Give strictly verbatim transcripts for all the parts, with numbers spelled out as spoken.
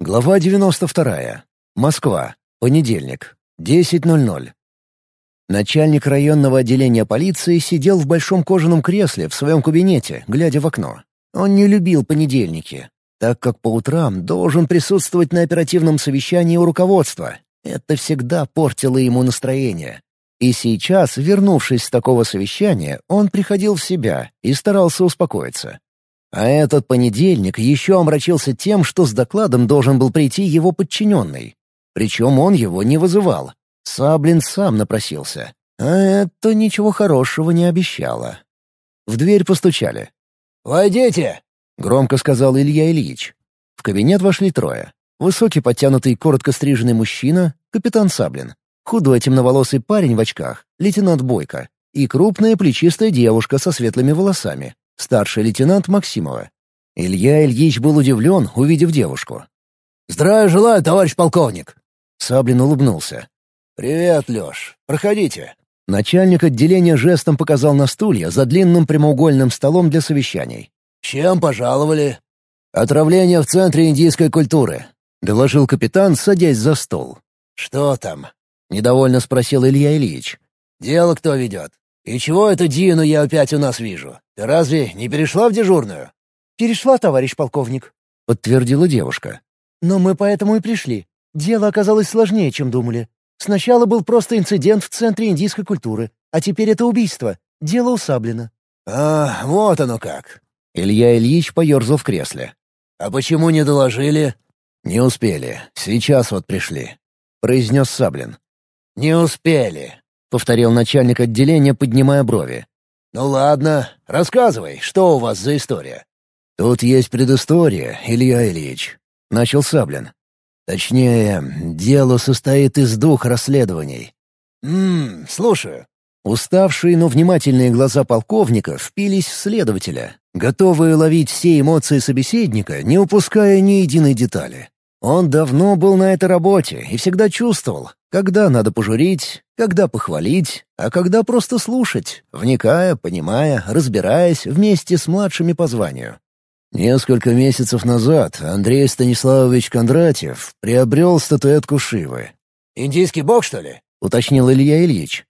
Глава девяносто вторая. Москва. Понедельник. десять ноль ноль. Начальник районного отделения полиции сидел в большом кожаном кресле в своем кабинете, глядя в окно. Он не любил понедельники, так как по утрам должен присутствовать на оперативном совещании у руководства. Это всегда портило ему настроение. И сейчас, вернувшись с такого совещания, он приходил в себя и старался успокоиться. А этот понедельник еще омрачился тем, что с докладом должен был прийти его подчиненный. Причем он его не вызывал. Саблин сам напросился. А это ничего хорошего не обещало. В дверь постучали. «Войдите!» — громко сказал Илья Ильич. В кабинет вошли трое. Высокий, подтянутый, коротко стриженный мужчина, капитан Саблин. Худой, темноволосый парень в очках, лейтенант Бойко. И крупная, плечистая девушка со светлыми волосами. Старший лейтенант Максимова. Илья Ильич был удивлен, увидев девушку. «Здравия желаю, товарищ полковник!» Саблин улыбнулся. «Привет, Лёш. Проходите». Начальник отделения жестом показал на стулья за длинным прямоугольным столом для совещаний. «Чем пожаловали?» «Отравление в Центре индийской культуры», — доложил капитан, садясь за стол. «Что там?» — недовольно спросил Илья Ильич. «Дело кто ведет? И чего эту Дину я опять у нас вижу? Ты разве не перешла в дежурную?» «Перешла, товарищ полковник», — подтвердила девушка. «Но мы поэтому и пришли. Дело оказалось сложнее, чем думали. Сначала был просто инцидент в Центре индийской культуры, а теперь это убийство. Дело у Саблина». «А, вот оно как». Илья Ильич поерзал в кресле. «А почему не доложили?» «Не успели. Сейчас вот пришли», — произнес Саблин. «Не успели», — повторил начальник отделения, поднимая брови. «Ну ладно, рассказывай, что у вас за история?» «Тут есть предыстория, Илья Ильич», — начал Саблин. «Точнее, дело состоит из двух расследований». «Ммм, слушаю». Уставшие, но внимательные глаза полковника впились в следователя, готовые ловить все эмоции собеседника, не упуская ни единой детали. Он давно был на этой работе и всегда чувствовал, когда надо пожурить, когда похвалить, а когда просто слушать, вникая, понимая, разбираясь вместе с младшими по званию. Несколько месяцев назад Андрей Станиславович Кондратьев приобрел статуэтку Шивы. «Индийский бог, что ли?» — уточнил Илья Ильич.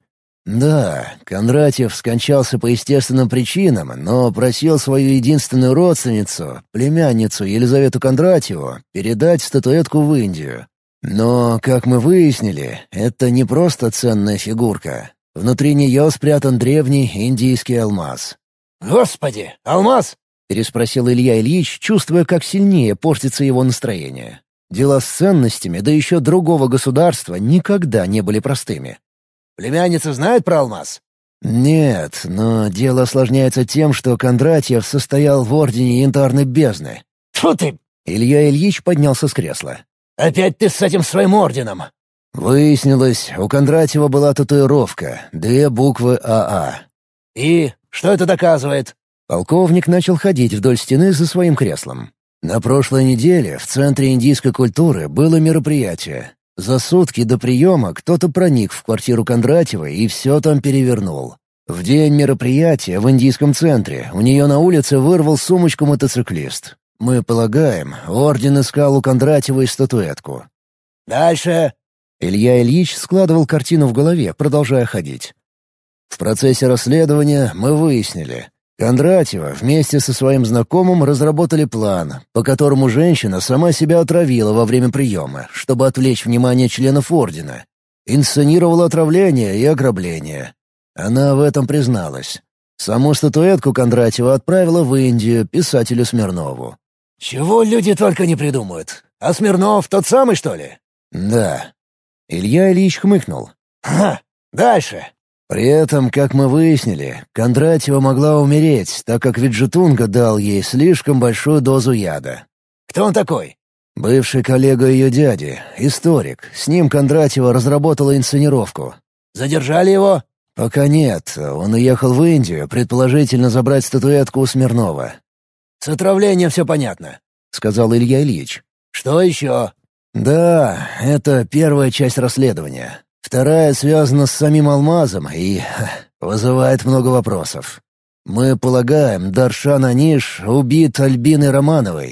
«Да, Кондратьев скончался по естественным причинам, но просил свою единственную родственницу, племянницу Елизавету Кондратьеву, передать статуэтку в Индию. Но, как мы выяснили, это не просто ценная фигурка. Внутри нее спрятан древний индийский алмаз». «Господи, алмаз!» — переспросил Илья Ильич, чувствуя, как сильнее портится его настроение. Дела с ценностями, да еще другого государства, никогда не были простыми. «Племянница знает про алмаз?» «Нет, но дело осложняется тем, что Кондратьев состоял в Ордене Янтарной Бездны». «Тьфу ты!» Илья Ильич поднялся с кресла. «Опять ты с этим своим орденом!» Выяснилось, у Кондратьева была татуировка, две буквы АА. «И? Что это доказывает?» Полковник начал ходить вдоль стены за своим креслом. На прошлой неделе в Центре индийской культуры было мероприятие. За сутки до приема кто-то проник в квартиру Кондратьева и все там перевернул. В день мероприятия в индийском центре у нее на улице вырвал сумочку мотоциклист. Мы полагаем, орден искал у Кондратьева и статуэтку. «Дальше?» Илья Ильич складывал картину в голове, продолжая ходить. В процессе расследования мы выяснили. Кондратьева вместе со своим знакомым разработали план, по которому женщина сама себя отравила во время приема, чтобы отвлечь внимание членов ордена. Инсценировала отравление и ограбление. Она в этом призналась. Саму статуэтку Кондратьева отправила в Индию писателю Смирнову. «Чего люди только не придумают? А Смирнов тот самый, что ли?» «Да». Илья Ильич хмыкнул. «Ха! Дальше!» При этом, как мы выяснили, Кондратьева могла умереть, так как Виджетунга дал ей слишком большую дозу яда. «Кто он такой?» Бывший коллега ее дяди, историк. С ним Кондратьева разработала инсценировку. «Задержали его?» «Пока нет. Он уехал в Индию, предположительно забрать статуэтку у Смирнова». «С отравлением все понятно», — сказал Илья Ильич. «Что еще?» «Да, это первая часть расследования. Вторая связана с самим алмазом и вызывает много вопросов. Мы полагаем, Даршан Аниш убит Альбиной Романовой».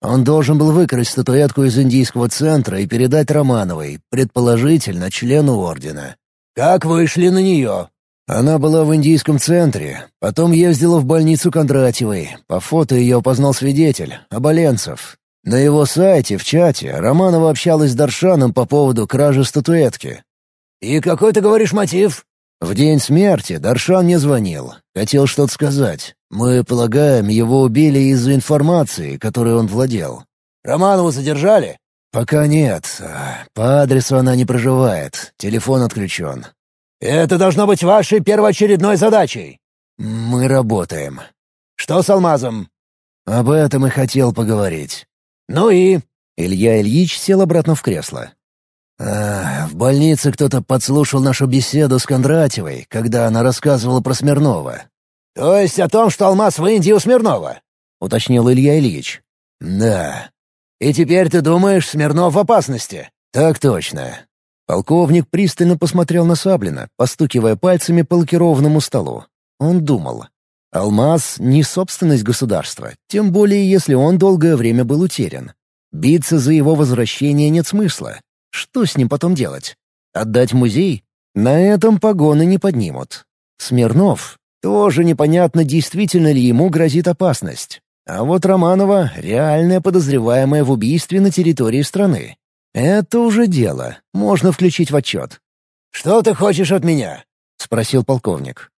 Он должен был выкрасть статуэтку из индийского центра и передать Романовой, предположительно, члену ордена. Как вышли на нее? Она была в индийском центре, потом ездила в больницу Кондратьевой. По фото ее опознал свидетель, Оболенцев. На его сайте, в чате, Романова общалась с Даршаном по поводу кражи статуэтки. «И какой, ты говоришь, мотив?» В день смерти Даршан мне звонил. Хотел что-то сказать. Мы полагаем, его убили из-за информации, которой он владел. «Романову задержали?» «Пока нет. По адресу она не проживает. Телефон отключен». «Это должно быть вашей первоочередной задачей». «Мы работаем». «Что с алмазом?» «Об этом и хотел поговорить». «Ну и?» Илья Ильич сел обратно в кресло. А, в больнице кто-то подслушал нашу беседу с Кондратьевой, когда она рассказывала про Смирнова. «То есть о том, что алмаз в Индии у Смирнова?» — уточнил Илья Ильич. «Да». «И теперь ты думаешь, Смирнов в опасности?» «Так точно». Полковник пристально посмотрел на Саблина, постукивая пальцами по лакированному столу. Он думал. Алмаз — не собственность государства, тем более если он долгое время был утерян. Биться за его возвращение нет смысла. Что с ним потом делать? Отдать в музей? На этом погоны не поднимут. Смирнов — тоже непонятно, действительно ли ему грозит опасность. А вот Романова — реальная подозреваемая в убийстве на территории страны. Это уже дело, можно включить в отчет. «Что ты хочешь от меня?» — спросил полковник.